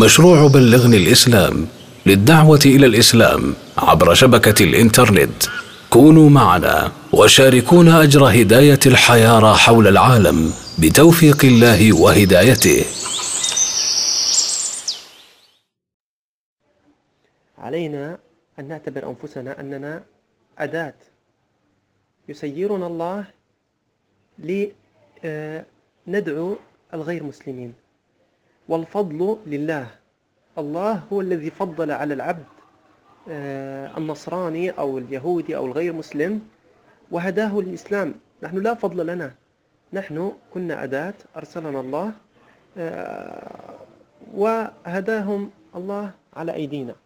مشروع بلغني الإسلام للدعوة إلى الإسلام عبر شبكة الإنترنت. كونوا معنا وشاركونا أجر هداية الحياة حول العالم بتوفيق الله وهدايته. علينا أن نعتبر أنفسنا أننا أداة يسيرنا الله لندعو الغير مسلمين، والفضل لله. الله هو الذي فضل على العبد النصراني أو اليهودي أو الغير مسلم وهداه للإسلام. نحن لا فضل لنا، نحن كنا أداة أرسلنا الله وهداهم الله على أيدينا.